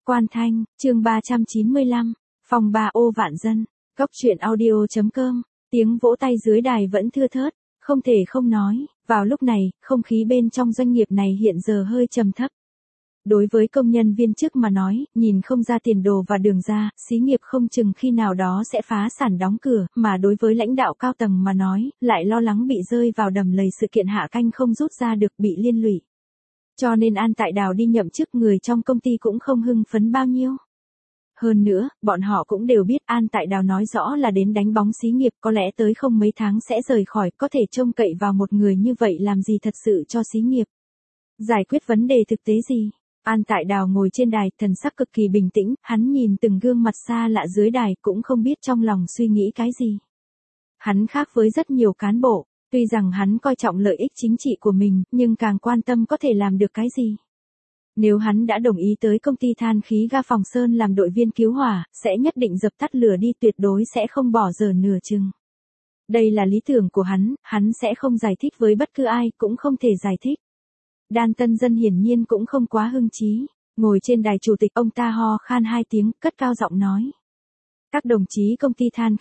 Quan Thanh, chương 395, phòng bà ô vạn dân, góc truyện audio.com, tiếng vỗ tay dưới đài vẫn thưa thớt, không thể không nói, vào lúc này, không khí bên trong doanh nghiệp này hiện giờ hơi trầm thấp. Đối với công nhân viên chức mà nói, nhìn không ra tiền đồ và đường ra, xí nghiệp không chừng khi nào đó sẽ phá sản đóng cửa, mà đối với lãnh đạo cao tầng mà nói, lại lo lắng bị rơi vào đầm lầy sự kiện hạ canh không rút ra được bị liên lụy. Cho nên An Tại Đào đi nhậm chức người trong công ty cũng không hưng phấn bao nhiêu. Hơn nữa, bọn họ cũng đều biết An Tại Đào nói rõ là đến đánh bóng xí nghiệp có lẽ tới không mấy tháng sẽ rời khỏi, có thể trông cậy vào một người như vậy làm gì thật sự cho xí nghiệp. Giải quyết vấn đề thực tế gì? An Tại Đào ngồi trên đài, thần sắc cực kỳ bình tĩnh, hắn nhìn từng gương mặt xa lạ dưới đài cũng không biết trong lòng suy nghĩ cái gì. Hắn khác với rất nhiều cán bộ, tuy rằng hắn coi trọng lợi ích chính trị của mình, nhưng càng quan tâm có thể làm được cái gì. Nếu hắn đã đồng ý tới công ty than khí ga Phòng Sơn làm đội viên cứu hỏa, sẽ nhất định dập tắt lửa đi, tuyệt đối sẽ không bỏ dở nửa chừng. Đây là lý tưởng của hắn sẽ không giải thích với bất cứ ai, cũng không thể giải thích. Đan Tân Dân hiển nhiên cũng không quá hưng chí, ngồi trên đài chủ tịch ông ta ho khan 2 tiếng, cất cao giọng nói. Các đồng chí công ty than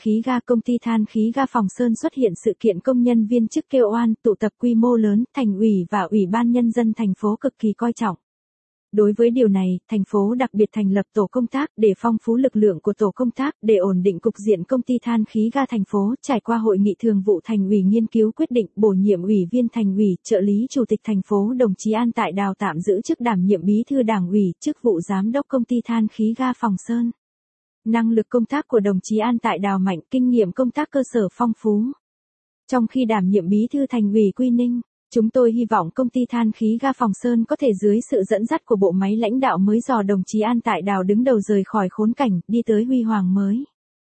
khí ga Phòng Sơn xuất hiện sự kiện công nhân viên chức kêu oan tụ tập quy mô lớn, thành ủy và ủy ban nhân dân thành phố cực kỳ coi trọng. Đối với điều này, thành phố đặc biệt thành lập tổ công tác để phong phú lực lượng của tổ công tác để ổn định cục diện công ty than khí ga thành phố. Trải qua hội nghị thường vụ thành ủy nghiên cứu quyết định bổ nhiệm ủy viên thành ủy, trợ lý chủ tịch thành phố đồng chí An Tại Đào tạm giữ chức đảm nhiệm bí thư đảng ủy, chức vụ giám đốc công ty than khí ga Phòng Sơn. Năng lực công tác của đồng chí An Tại Đào mạnh, kinh nghiệm công tác cơ sở phong phú. Trong khi đảm nhiệm bí thư thành ủy Quy Ninh, chúng tôi hy vọng công ty than khí ga Phòng Sơn có thể dưới sự dẫn dắt của bộ máy lãnh đạo mới do đồng chí An Tại Đào đứng đầu rời khỏi khốn cảnh, đi tới huy hoàng mới.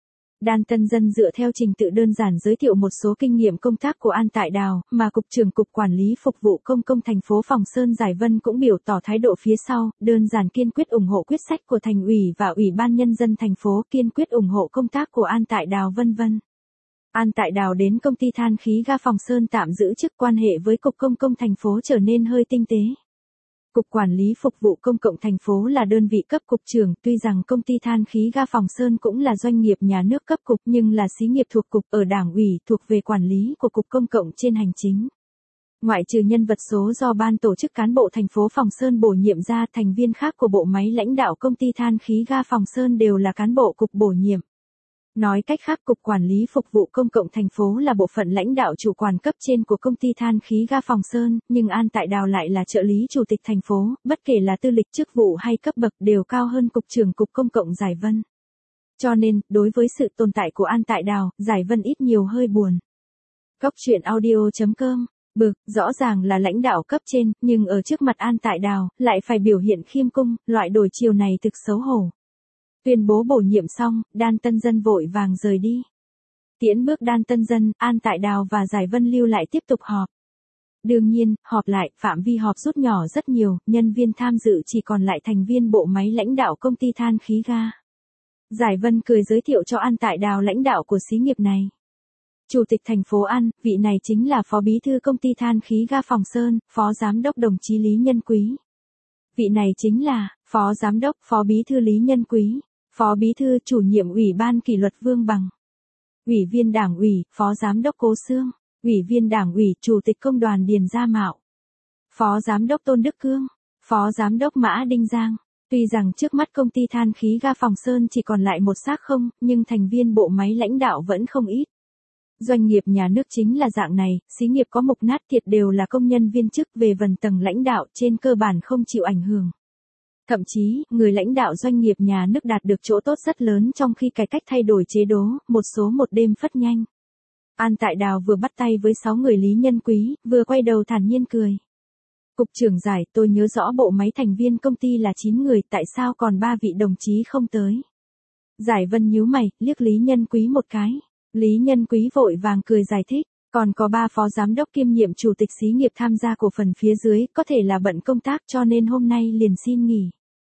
Đan Tân Dân dựa theo trình tự đơn giản giới thiệu một số kinh nghiệm công tác của An Tại Đào, mà Cục trưởng Cục Quản lý Phục vụ Công thành phố Phòng Sơn Giải Vân cũng biểu tỏ thái độ phía sau, đơn giản kiên quyết ủng hộ quyết sách của thành ủy và ủy ban nhân dân thành phố, kiên quyết ủng hộ công tác của An Tại Đào vân vân. An Tại Đào đến công ty than khí ga Phòng Sơn tạm giữ chức, quan hệ với Cục Công thành phố trở nên hơi tinh tế. Cục Quản lý Phục vụ Công cộng thành phố là đơn vị cấp cục trưởng, tuy rằng công ty than khí ga Phòng Sơn cũng là doanh nghiệp nhà nước cấp cục nhưng là xí nghiệp thuộc cục ở Đảng ủy, thuộc về quản lý của Cục Công cộng trên hành chính. Ngoại trừ nhân vật số do ban tổ chức cán bộ thành phố Phòng Sơn bổ nhiệm ra, thành viên khác của bộ máy lãnh đạo công ty than khí ga Phòng Sơn đều là cán bộ cục bổ nhiệm. Nói cách khác, Cục Quản lý Phục vụ Công cộng thành phố là bộ phận lãnh đạo chủ quản cấp trên của công ty than khí ga Phòng Sơn, nhưng An Tại Đào lại là trợ lý chủ tịch thành phố, bất kể là tư lịch chức vụ hay cấp bậc đều cao hơn Cục trưởng Cục Công cộng Giải Vân. Cho nên, đối với sự tồn tại của An Tại Đào, Giải Vân ít nhiều hơi buồn. Góc truyện audio.com, rõ ràng là lãnh đạo cấp trên, nhưng ở trước mặt An Tại Đào, lại phải biểu hiện khiêm cung, loại đổi chiều này thực xấu hổ. Tuyên bố bổ nhiệm xong, Đan Tân Dân vội vàng rời đi. Tiễn bước Đan Tân Dân, An Tại Đào và Giải Vân lưu lại tiếp tục họp. Đương nhiên, họp lại, phạm vi họp rút nhỏ rất nhiều, nhân viên tham dự chỉ còn lại thành viên bộ máy lãnh đạo công ty than khí ga. Giải Vân cười giới thiệu cho An Tại Đào lãnh đạo của xí nghiệp này. Chủ tịch thành phố An, vị này chính là phó bí thư công ty than khí ga Phòng Sơn, phó giám đốc đồng chí Lý Nhân Quý. Vị này chính là phó giám đốc, phó bí thư Lý Nhân Quý. Phó Bí thư chủ nhiệm Ủy ban kỷ luật Vương Bằng. Ủy viên Đảng ủy, Phó Giám đốc Cố Xương. Ủy viên Đảng ủy, Chủ tịch Công đoàn Điền Gia Mạo. Phó Giám đốc Tôn Đức Cương. Phó Giám đốc Mã Đinh Giang. Tuy rằng trước mắt công ty than khí ga Phòng Sơn chỉ còn lại một xác không, nhưng thành viên bộ máy lãnh đạo vẫn không ít. Doanh nghiệp nhà nước chính là dạng này, xí nghiệp có mục nát thiệt đều là công nhân viên chức, về vần tầng lãnh đạo trên cơ bản không chịu ảnh hưởng. Thậm chí, người lãnh đạo doanh nghiệp nhà nước đạt được chỗ tốt rất lớn trong khi cải cách thay đổi chế độ, một số một đêm phất nhanh. An Tại Đào vừa bắt tay với 6 người Lý Nhân Quý, vừa quay đầu thản nhiên cười. Cục trưởng Giải, tôi nhớ rõ bộ máy thành viên công ty là 9 người, tại sao còn 3 vị đồng chí không tới? Giải Vân nhíu mày, liếc Lý Nhân Quý một cái. Lý Nhân Quý vội vàng cười giải thích. Còn có 3 phó giám đốc kiêm nhiệm chủ tịch xí nghiệp tham gia cổ phần phía dưới, có thể là bận công tác cho nên hôm nay liền xin nghỉ.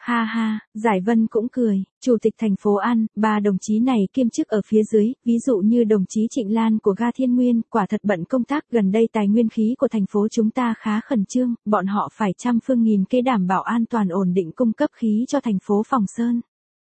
Ha ha, Giải Vân cũng cười, Chủ tịch thành phố An, ba đồng chí này kiêm chức ở phía dưới, ví dụ như đồng chí Trịnh Lan của ga Thiên Nguyên, quả thật bận công tác gần đây tài nguyên khí của thành phố chúng ta khá khẩn trương, bọn họ phải trăm phương nghìn kế đảm bảo an toàn ổn định cung cấp khí cho thành phố Phòng Sơn.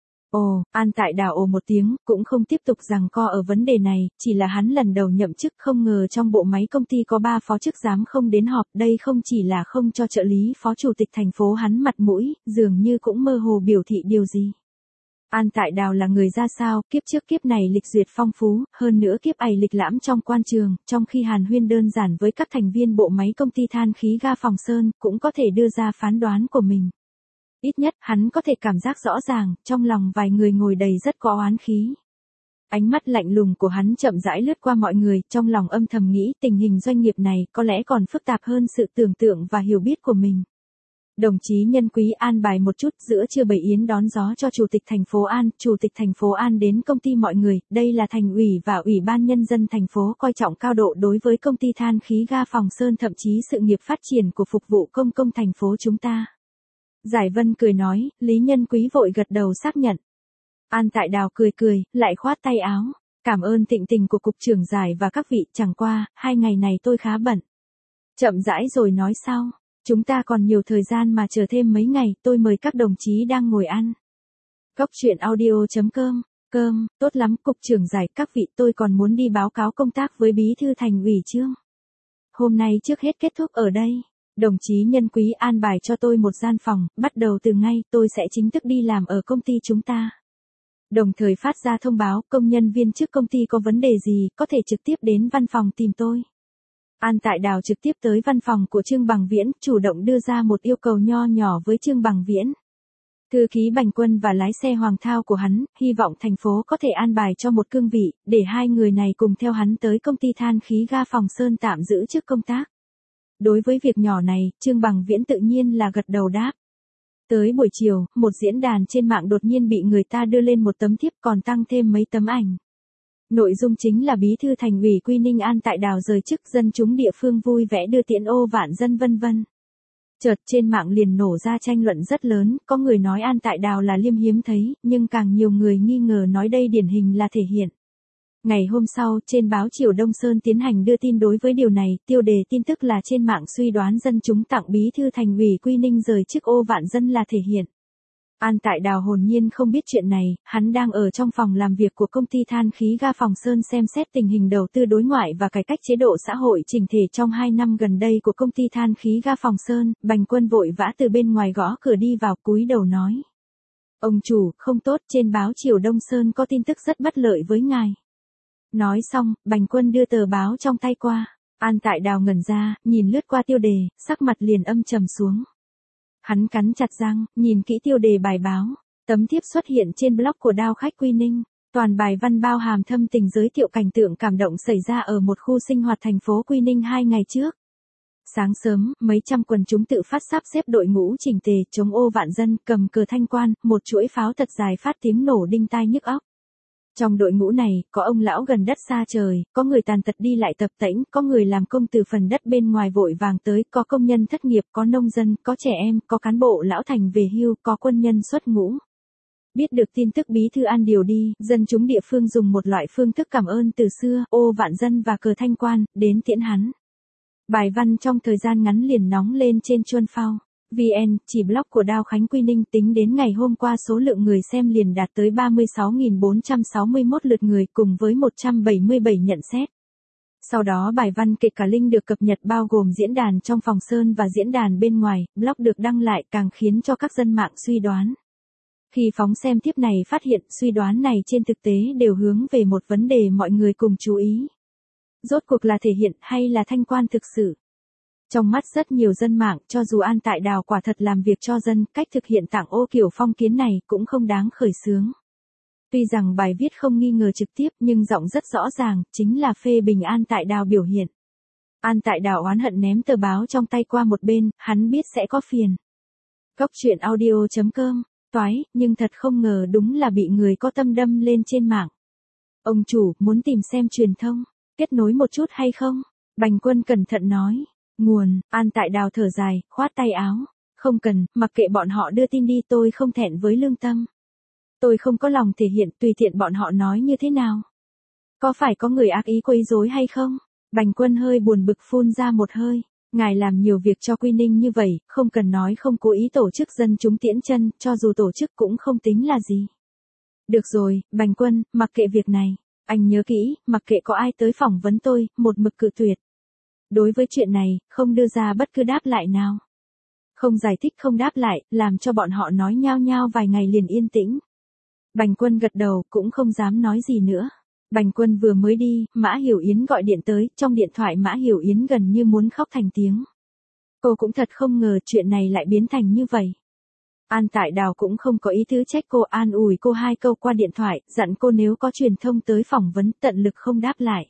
Ồ, An Tại Đào ồ một tiếng, cũng không tiếp tục giằng co ở vấn đề này, chỉ là hắn lần đầu nhậm chức không ngờ trong bộ máy công ty có 3 phó chức giám không đến họp, đây không chỉ là không cho trợ lý phó chủ tịch thành phố hắn mặt mũi, dường như cũng mơ hồ biểu thị điều gì. An Tại Đào là người ra sao, kiếp trước kiếp này lịch duyệt phong phú, hơn nữa kiếp ày lịch lãm trong quan trường, trong khi hàn huyên đơn giản với các thành viên bộ máy công ty than khí ga Phòng Sơn, cũng có thể đưa ra phán đoán của mình. Ít nhất, hắn có thể cảm giác rõ ràng, trong lòng vài người ngồi đầy rất có oán khí. Ánh mắt lạnh lùng của hắn chậm rãi lướt qua mọi người, trong lòng âm thầm nghĩ tình hình doanh nghiệp này có lẽ còn phức tạp hơn sự tưởng tượng và hiểu biết của mình. Đồng chí Nhân Quý an bài một chút giữa trưa bày yến đón gió cho Chủ tịch thành phố An. Chủ tịch thành phố An đến công ty mọi người, đây là thành ủy và ủy ban nhân dân thành phố coi trọng cao độ đối với công ty than khí ga Phòng Sơn, thậm chí sự nghiệp phát triển của phục vụ công thành phố chúng ta. Giải Vân cười nói, Lý Nhân Quý vội gật đầu xác nhận. An Tại Đào cười, lại khoát tay áo. Cảm ơn tịnh tình của cục trưởng Giải và các vị, chẳng qua, 2 ngày này tôi khá bận. Chậm rãi rồi nói sau, chúng ta còn nhiều thời gian mà chờ thêm mấy ngày, tôi mời các đồng chí đang ngồi ăn. Góc truyện audio.com, tốt lắm, cục trưởng Giải, các vị, tôi còn muốn đi báo cáo công tác với bí thư thành ủy Trương. Hôm nay trước hết kết thúc ở đây. Đồng chí Nhân Quý an bài cho tôi một gian phòng, bắt đầu từ ngay tôi sẽ chính thức đi làm ở công ty chúng ta. Đồng thời phát ra thông báo công nhân viên chức công ty có vấn đề gì có thể trực tiếp đến văn phòng tìm tôi. An Tại Đào trực tiếp tới văn phòng của Trương Bằng Viễn, chủ động đưa ra một yêu cầu nho nhỏ với Trương Bằng Viễn. Thư ký Bành Quân và lái xe Hoàng Thao của hắn, hy vọng thành phố có thể an bài cho một cương vị, để 2 người này cùng theo hắn tới công ty than khí ga Phòng Sơn tạm giữ chức công tác. Đối với việc nhỏ này, Trương Bằng Viễn tự nhiên là gật đầu đáp. Tới buổi chiều, một diễn đàn trên mạng đột nhiên bị người ta đưa lên một tấm thiếp còn tăng thêm mấy tấm ảnh. Nội dung chính là bí thư thành ủy Quy Ninh An Tại Đào rời chức, dân chúng địa phương vui vẻ đưa tiễn ô vạn dân vân vân. Chợt trên mạng liền nổ ra tranh luận rất lớn, có người nói An Tại Đào là liêm hiếm thấy, nhưng càng nhiều người nghi ngờ nói đây điển hình là thể hiện. Ngày hôm sau, trên báo Triều Đông Sơn tiến hành đưa tin đối với điều này, tiêu đề tin tức là trên mạng suy đoán dân chúng tặng bí thư thành ủy Quy Ninh rời chức ô vạn dân là thể hiện. An Tại Đào hồn nhiên không biết chuyện này, hắn đang ở trong phòng làm việc của công ty than khí ga Phòng Sơn xem xét tình hình đầu tư đối ngoại và cải cách chế độ xã hội chỉnh thể trong 2 năm gần đây của công ty than khí ga Phòng Sơn. Bành Quân vội vã từ bên ngoài gõ cửa đi vào, cúi đầu nói. Ông chủ, không tốt, trên báo Triều Đông Sơn có tin tức rất bất lợi với ngài. Nói xong, Bành Quân đưa tờ báo trong tay qua. An Tại Đào ngẩn ra, nhìn lướt qua tiêu đề, sắc mặt liền âm trầm xuống. Hắn cắn chặt răng, nhìn kỹ tiêu đề bài báo. Tấm thiếp xuất hiện trên blog của Đao Khách Quy Ninh. Toàn bài văn bao hàm thâm tình giới thiệu cảnh tượng cảm động xảy ra ở một khu sinh hoạt thành phố Quy Ninh 2 ngày trước. Sáng sớm, mấy trăm quần chúng tự phát sắp xếp đội ngũ chỉnh tề chống ô vạn dân, cầm cờ thanh quan, một chuỗi pháo thật dài phát tiếng nổ đinh tai nhức óc. Trong đội ngũ này, có ông lão gần đất xa trời, có người tàn tật đi lại tập tễnh, có người làm công từ phần đất bên ngoài vội vàng tới, có công nhân thất nghiệp, có nông dân, có trẻ em, có cán bộ lão thành về hưu, có quân nhân xuất ngũ. Biết được tin tức bí thư An điều đi, dân chúng địa phương dùng một loại phương thức cảm ơn từ xưa, ô vạn dân và cờ thanh quan, đến tiễn hắn. Bài văn trong thời gian ngắn liền nóng lên trên Chuân Phao. VN, chỉ blog của Đao Khánh Quy Ninh tính đến ngày hôm qua số lượng người xem liền đạt tới 36.461 lượt người cùng với 177 nhận xét. Sau đó bài văn kể cả link được cập nhật bao gồm diễn đàn trong Phòng Sơn và diễn đàn bên ngoài, blog được đăng lại càng khiến cho các dân mạng suy đoán. Khi phóng xem tiếp này phát hiện suy đoán này trên thực tế đều hướng về một vấn đề mọi người cùng chú ý. Rốt cuộc là thể hiện hay là thanh quan thực sự? Trong mắt rất nhiều dân mạng, cho dù An Tại Đào quả thật làm việc cho dân, cách thực hiện tặng ô kiểu phong kiến này cũng không đáng khởi xướng. Tuy rằng bài viết không nghi ngờ trực tiếp nhưng giọng rất rõ ràng, chính là phê bình An Tại Đào biểu hiện. An Tại Đào oán hận ném tờ báo trong tay qua một bên, hắn biết sẽ có phiền. Góc truyện audio.com, toái, nhưng thật không ngờ đúng là bị người có tâm đâm lên trên mạng. Ông chủ, muốn tìm xem truyền thông, kết nối một chút hay không? Bành Quân cẩn thận nói. Nguồn, An Tại Đào thở dài, khoát tay áo. Không cần, mặc kệ bọn họ đưa tin đi, tôi không thẹn với lương tâm. Tôi không có lòng thể hiện, tùy tiện bọn họ nói như thế nào. Có phải có người ác ý quấy rối hay không? Bành Quân hơi buồn bực phun ra một hơi. Ngài làm nhiều việc cho Quy Ninh như vậy, không cần nói không cố ý tổ chức dân chúng tiễn chân, cho dù tổ chức cũng không tính là gì. Được rồi, Bành Quân, mặc kệ việc này. Anh nhớ kỹ, mặc kệ có ai tới phỏng vấn tôi, một mực cự tuyệt. Đối với chuyện này, không đưa ra bất cứ đáp lại nào. Không giải thích không đáp lại, làm cho bọn họ nói nhao nhao vài ngày liền yên tĩnh. Bành Quân gật đầu, cũng không dám nói gì nữa. Bành Quân vừa mới đi, Mã Hiểu Yến gọi điện tới, trong điện thoại Mã Hiểu Yến gần như muốn khóc thành tiếng. Cô cũng thật không ngờ chuyện này lại biến thành như vậy. An Tại Đào cũng không có ý tứ trách cô, an ủi cô 2 câu qua điện thoại, dặn cô nếu có truyền thông tới phỏng vấn tận lực không đáp lại.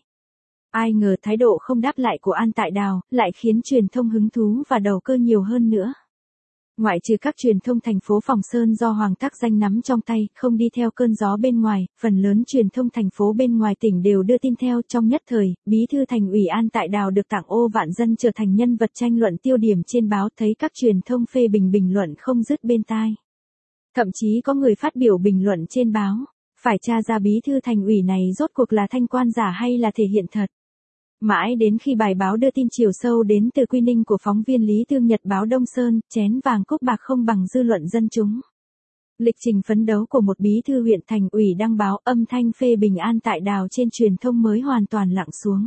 Ai ngờ thái độ không đáp lại của An Tại Đào, lại khiến truyền thông hứng thú và đầu cơ nhiều hơn nữa. Ngoại trừ các truyền thông thành phố Phòng Sơn do Hoàng Tác Danh nắm trong tay, không đi theo cơn gió bên ngoài, phần lớn truyền thông thành phố bên ngoài tỉnh đều đưa tin theo. Trong nhất thời, bí thư thành ủy An Tại Đào được Tặng Ô Vạn Dân trở thành nhân vật tranh luận tiêu điểm trên báo, thấy các truyền thông phê bình bình luận không dứt bên tai. Thậm chí có người phát biểu bình luận trên báo, phải tra ra bí thư thành ủy này rốt cuộc là thanh quan giả hay là thể hiện thật. Mãi đến khi bài báo đưa tin chiều sâu đến từ Quy Ninh của phóng viên Lý Thương Nhật báo Đông Sơn, chén vàng cúc bạc không bằng dư luận dân chúng. Lịch trình phấn đấu của một bí thư huyện thành ủy đăng báo, âm thanh phê bình An Tại Đào trên truyền thông mới hoàn toàn lặng xuống.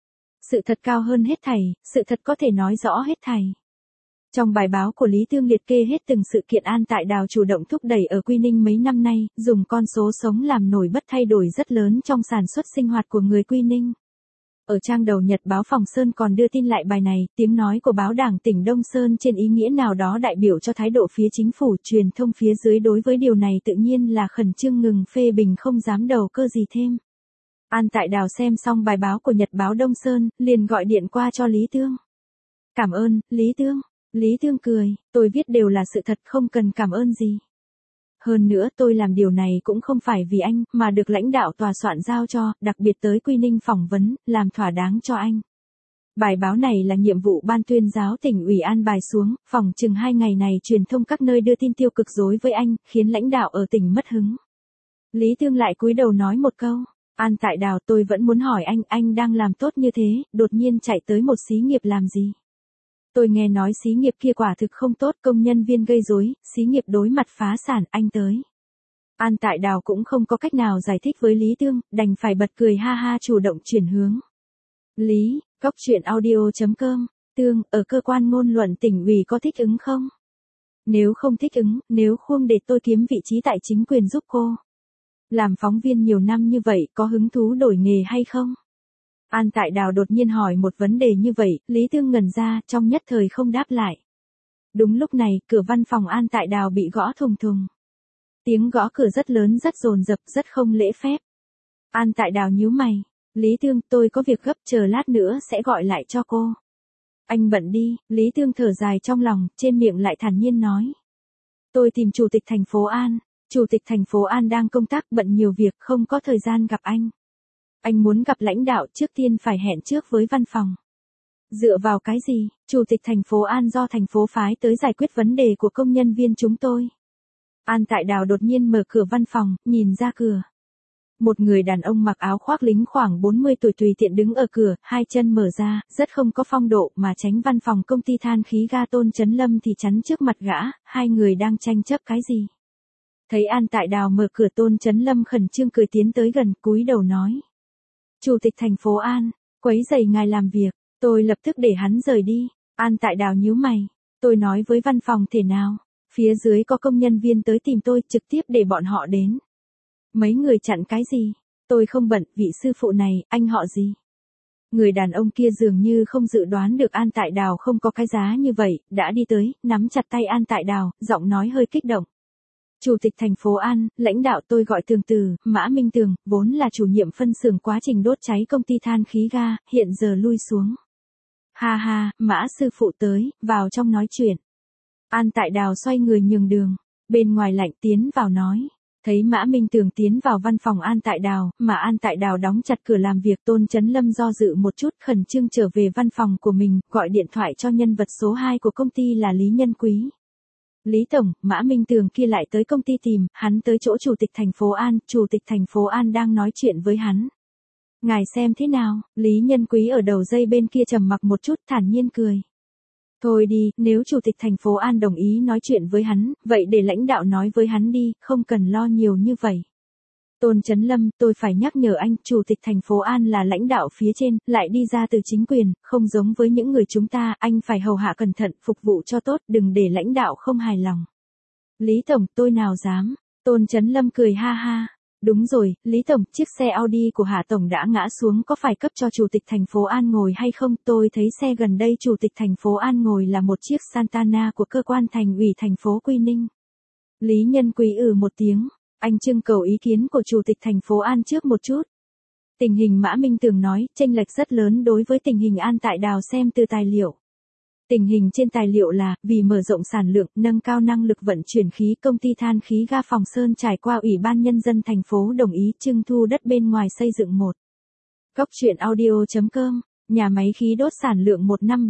Sự thật cao hơn hết thảy, sự thật có thể nói rõ hết thảy. Trong bài báo của Lý Thương liệt kê hết từng sự kiện An Tại Đào chủ động thúc đẩy ở Quy Ninh mấy năm nay, dùng con số sống làm nổi bật thay đổi rất lớn trong sản xuất sinh hoạt của người Quy Ninh. Ở trang đầu Nhật báo Phòng Sơn còn đưa tin lại bài này, tiếng nói của báo Đảng tỉnh Đông Sơn trên ý nghĩa nào đó đại biểu cho thái độ phía chính phủ. Truyền thông phía dưới đối với điều này tự nhiên là khẩn trương ngừng phê bình, không dám đầu cơ gì thêm. An Tại Đào xem xong bài báo của Nhật báo Đông Sơn, liền gọi điện qua cho Lý Thương. Cảm ơn, Lý Thương. Lý Thương cười, tôi viết đều là sự thật, không cần cảm ơn gì. Hơn nữa tôi làm điều này cũng không phải vì anh, mà được lãnh đạo tòa soạn giao cho, đặc biệt tới Quy Ninh phỏng vấn, làm thỏa đáng cho anh. Bài báo này là nhiệm vụ ban tuyên giáo tỉnh ủy an bài xuống, phòng chừng 2 ngày này truyền thông các nơi đưa tin tiêu cực dối với anh, khiến lãnh đạo ở tỉnh mất hứng. Lý Thương lại cúi đầu nói một câu, An Tại Đào, tôi vẫn muốn hỏi anh đang làm tốt như thế, đột nhiên chạy tới một xí nghiệp làm gì? Tôi nghe nói xí nghiệp kia quả thực không tốt, công nhân viên gây rối, xí nghiệp đối mặt phá sản, anh tới. An Tại Đào cũng không có cách nào giải thích với Lý Thương, đành phải bật cười ha ha chủ động chuyển hướng. Lý, Cóc Truyện Audio.com, Tương, ở cơ quan ngôn luận tỉnh ủy có thích ứng không? Nếu không thích ứng, nếu không để tôi kiếm vị trí tại chính quyền giúp cô. Làm phóng viên nhiều năm như vậy, có hứng thú đổi nghề hay không? An Tại Đào đột nhiên hỏi một vấn đề như vậy, Lý Thương ngẩn ra, trong nhất thời không đáp lại. Đúng lúc này, cửa văn phòng An Tại Đào bị gõ thùng thùng. Tiếng gõ cửa rất lớn, rất dồn dập, rất không lễ phép. An Tại Đào nhíu mày. Lý Thương, tôi có việc gấp, chờ lát nữa sẽ gọi lại cho cô. Anh bận đi, Lý Thương thở dài trong lòng, trên miệng lại thản nhiên nói. Tôi tìm chủ tịch thành phố An. Chủ tịch thành phố An đang công tác bận nhiều việc, không có thời gian gặp anh. Anh muốn gặp lãnh đạo, trước tiên phải hẹn trước với văn phòng. Dựa vào cái gì? Chủ tịch thành phố An do thành phố phái tới giải quyết vấn đề của công nhân viên chúng tôi. An Tại Đào đột nhiên mở cửa văn phòng, nhìn ra cửa. Một người đàn ông mặc áo khoác lính khoảng 40 tuổi tùy tiện đứng ở cửa, 2 chân mở ra, rất không có phong độ, mà tránh văn phòng công ty than khí ga Tôn Chấn Lâm thì chắn trước mặt gã, 2 người đang tranh chấp cái gì. Thấy An Tại Đào mở cửa, Tôn Chấn Lâm khẩn trương cười tiến tới gần, cúi đầu nói. Chủ tịch thành phố An, quấy rầy ngài làm việc, tôi lập tức để hắn rời đi. An Tại Đào nhíu mày, tôi nói với văn phòng thể nào, phía dưới có công nhân viên tới tìm tôi, trực tiếp để bọn họ đến. Mấy người chặn cái gì? Tôi không bận, vị sư phụ này, anh họ gì? Người đàn ông kia dường như không dự đoán được An Tại Đào không có cái giá như vậy, đã đi tới, nắm chặt tay An Tại Đào, giọng nói hơi kích động. Chủ tịch thành phố An, lãnh đạo tôi gọi Tường Từ, Mã Minh Tường, vốn là chủ nhiệm phân xưởng quá trình đốt cháy công ty than khí ga, hiện giờ lui xuống. Ha ha, Mã sư phụ tới, vào trong nói chuyện. An Tại Đào xoay người nhường đường, bên ngoài lạnh tiến vào nói. Thấy Mã Minh Tường tiến vào văn phòng An Tại Đào, mà An Tại Đào đóng chặt cửa làm việc, Tôn Chấn Lâm do dự một chút, khẩn trương trở về văn phòng của mình, gọi điện thoại cho nhân vật số 2 của công ty là Lý Nhân Quý. Lý Tổng, Mã Minh Tường kia lại tới công ty tìm, hắn tới chỗ Chủ tịch thành phố An, Chủ tịch thành phố An đang nói chuyện với hắn. Ngài xem thế nào, Lý Nhân Quý ở đầu dây bên kia trầm mặc một chút thản nhiên cười. Thôi đi, nếu Chủ tịch thành phố An đồng ý nói chuyện với hắn, vậy để lãnh đạo nói với hắn đi, không cần lo nhiều như vậy. Tôn Chấn Lâm, tôi phải nhắc nhở anh, Chủ tịch thành phố An là lãnh đạo phía trên, lại đi ra từ chính quyền, không giống với những người chúng ta, anh phải hầu hạ cẩn thận, phục vụ cho tốt, đừng để lãnh đạo không hài lòng. Lý Tổng, tôi nào dám. Tôn Chấn Lâm cười ha ha. Đúng rồi, Lý Tổng, chiếc xe Audi của Hạ Tổng đã ngã xuống có phải cấp cho Chủ tịch thành phố An ngồi hay không? Tôi thấy xe gần đây Chủ tịch thành phố An ngồi là một chiếc Santana của cơ quan thành ủy thành phố Quy Ninh. Lý Nhân Quý một tiếng. Anh trưng cầu ý kiến của Chủ tịch thành phố An trước một chút. Tình hình Mã Minh Tường nói, chênh lệch rất lớn đối với tình hình An Tại Đào xem từ tài liệu. Tình hình trên tài liệu là, vì mở rộng sản lượng, nâng cao năng lực vận chuyển khí, công ty than khí ga Phòng Sơn trải qua Ủy ban Nhân dân thành phố đồng ý trưng thu đất bên ngoài xây dựng một. Góc truyện audio.com, nhà máy khí đốt sản lượng một năm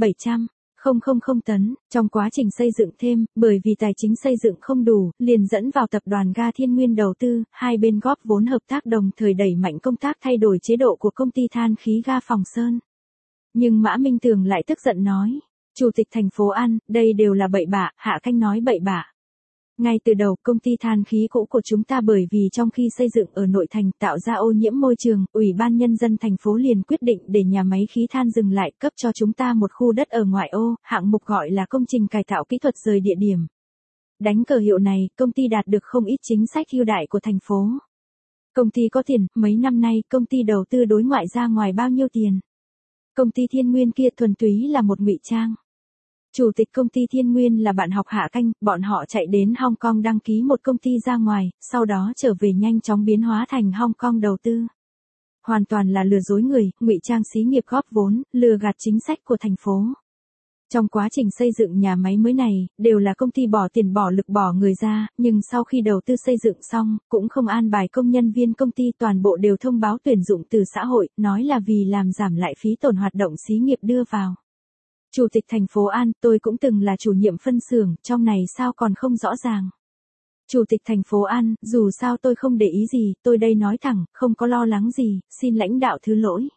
700.000 tấn, trong quá trình xây dựng thêm, bởi vì tài chính xây dựng không đủ, liền dẫn vào tập đoàn ga Thiên Nguyên đầu tư, hai bên góp vốn hợp tác đồng thời đẩy mạnh công tác thay đổi chế độ của công ty than khí ga Phòng Sơn. Nhưng Mã Minh Tường lại tức giận nói. Chủ tịch thành phố An, đây đều là bậy bạ, Hạ Khanh nói bậy bạ. Ngay từ đầu, công ty than khí cũ của chúng ta bởi vì trong khi xây dựng ở nội thành tạo ra ô nhiễm môi trường, Ủy ban Nhân dân thành phố liền quyết định để nhà máy khí than dừng lại cấp cho chúng ta một khu đất ở ngoại ô, hạng mục gọi là công trình cải tạo kỹ thuật rời địa điểm. Đánh cờ hiệu này, công ty đạt được không ít chính sách ưu đãi của thành phố. Công ty có tiền, mấy năm nay, công ty đầu tư đối ngoại ra ngoài bao nhiêu tiền. Công ty Thiên Nguyên kia thuần túy là một ngụy trang. Chủ tịch công ty Thiên Nguyên là bạn học Hạ Khanh, bọn họ chạy đến Hong Kong đăng ký một công ty ra ngoài, sau đó trở về nhanh chóng biến hóa thành Hong Kong đầu tư. Hoàn toàn là lừa dối người, ngụy trang xí nghiệp góp vốn, lừa gạt chính sách của thành phố. Trong quá trình xây dựng nhà máy mới này, đều là công ty bỏ tiền bỏ lực bỏ người ra, nhưng sau khi đầu tư xây dựng xong, cũng không an bài công nhân viên công ty toàn bộ đều thông báo tuyển dụng từ xã hội, nói là vì làm giảm lại phí tổn hoạt động xí nghiệp đưa vào. Chủ tịch thành phố An, tôi cũng từng là chủ nhiệm phân xưởng, trong này sao còn không rõ ràng. Chủ tịch thành phố An, dù sao tôi không để ý gì, tôi đây nói thẳng, không có lo lắng gì, xin lãnh đạo thứ lỗi.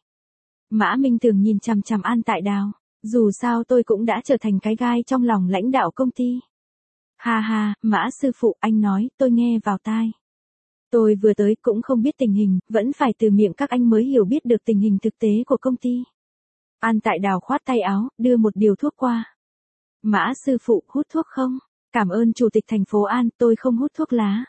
Mã Minh Tường nhìn chằm chằm An Tại Đào, dù sao tôi cũng đã trở thành cái gai trong lòng lãnh đạo công ty. Ha ha, Mã sư phụ, anh nói, tôi nghe vào tai. Tôi vừa tới cũng không biết tình hình, vẫn phải từ miệng các anh mới hiểu biết được tình hình thực tế của công ty. An Tại Đào khoát tay áo, đưa một điều thuốc qua. Mã sư phụ, hút thuốc không? Cảm ơn Chủ tịch thành phố An, tôi không hút thuốc lá.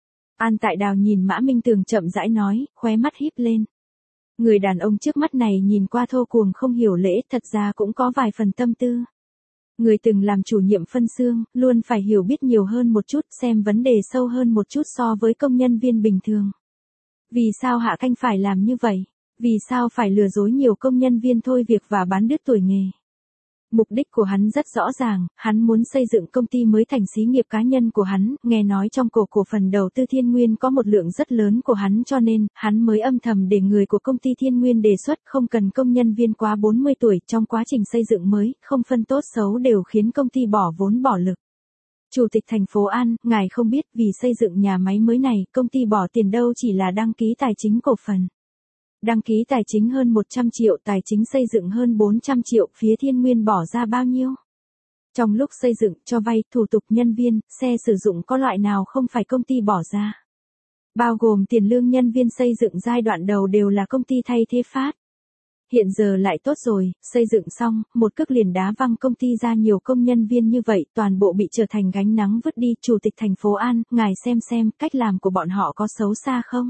An Tại Đào nhìn Mã Minh Tường chậm rãi nói, khóe mắt híp lên. Người đàn ông trước mắt này nhìn qua thô cuồng không hiểu lễ, thật ra cũng có vài phần tâm tư. Người từng làm chủ nhiệm phân xưởng, luôn phải hiểu biết nhiều hơn một chút, xem vấn đề sâu hơn một chút so với công nhân viên bình thường. Vì sao Hạ Khanh phải làm như vậy? Vì sao phải lừa dối nhiều công nhân viên thôi việc và bán đứt tuổi nghề? Mục đích của hắn rất rõ ràng, hắn muốn xây dựng công ty mới thành xí nghiệp cá nhân của hắn, nghe nói trong cổ phần đầu tư Thiên Nguyên có một lượng rất lớn của hắn cho nên, hắn mới âm thầm để người của công ty Thiên Nguyên đề xuất không cần công nhân viên quá 40 tuổi trong quá trình xây dựng mới, không phân tốt xấu đều khiến công ty bỏ vốn bỏ lực. Chủ tịch thành phố An, ngài không biết vì xây dựng nhà máy mới này, công ty bỏ tiền đâu chỉ là đăng ký tài chính cổ phần. Đăng ký tài chính hơn 100 triệu, tài chính xây dựng hơn 400 triệu, phía Thiên Nguyên bỏ ra bao nhiêu? Trong lúc xây dựng, cho vay, thủ tục nhân viên, xe sử dụng có loại nào không phải công ty bỏ ra? Bao gồm tiền lương nhân viên xây dựng giai đoạn đầu đều là công ty thay thế phát. Hiện giờ lại tốt rồi, xây dựng xong, một cước liền đá văng công ty ra nhiều công nhân viên như vậy, toàn bộ bị trở thành gánh nắng vứt đi. Chủ tịch thành phố An, ngài xem, cách làm của bọn họ có xấu xa không?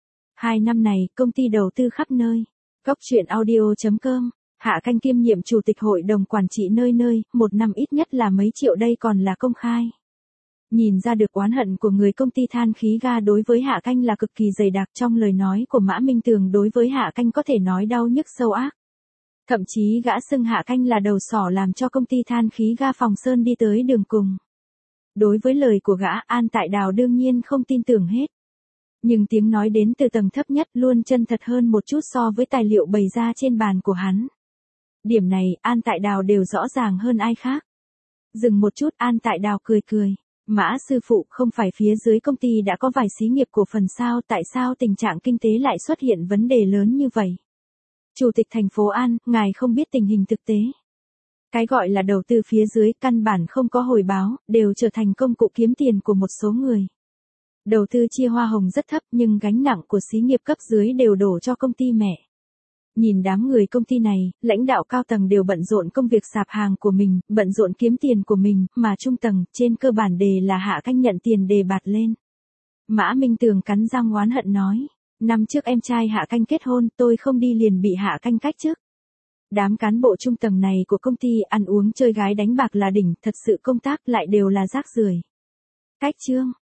2 năm này, công ty đầu tư khắp nơi. Góc truyện audio.com, Hạ Khanh kiêm nhiệm chủ tịch hội đồng quản trị nơi, một năm ít nhất là mấy triệu đây còn là công khai. Nhìn ra được oán hận của người công ty than khí ga đối với Hạ Khanh là cực kỳ dày đặc, trong lời nói của Mã Minh Tường đối với Hạ Khanh có thể nói đau nhức sâu ác. Thậm chí gã xưng Hạ Khanh là đầu sỏ làm cho công ty than khí ga Phòng Sơn đi tới đường cùng. Đối với lời của gã, An Tại Đào đương nhiên không tin tưởng hết. Nhưng tiếng nói đến từ tầng thấp nhất luôn chân thật hơn một chút so với tài liệu bày ra trên bàn của hắn. Điểm này, An Tại Đào đều rõ ràng hơn ai khác. Dừng một chút, An Tại Đào cười. Mã sư phụ, không phải phía dưới công ty đã có vài xí nghiệp cổ phần sao, tại sao tình trạng kinh tế lại xuất hiện vấn đề lớn như vậy? Chủ tịch thành phố An, ngài không biết tình hình thực tế. Cái gọi là đầu tư phía dưới căn bản không có hồi báo, đều trở thành công cụ kiếm tiền của một số người. Đầu tư chia hoa hồng rất thấp nhưng gánh nặng của xí nghiệp cấp dưới đều đổ cho công ty mẹ. Nhìn đám người công ty này, lãnh đạo cao tầng đều bận rộn công việc sạp hàng của mình, bận rộn kiếm tiền của mình, mà trung tầng, trên cơ bản đề là Hạ Canh nhận tiền đề bạt lên. Mã Minh Tường cắn răng oán hận nói, năm trước em trai Hạ Canh kết hôn, tôi không đi liền bị Hạ Canh cách chức. Đám cán bộ trung tầng này của công ty ăn uống chơi gái đánh bạc là đỉnh, thật sự công tác lại đều là rác rưởi. Cách chương.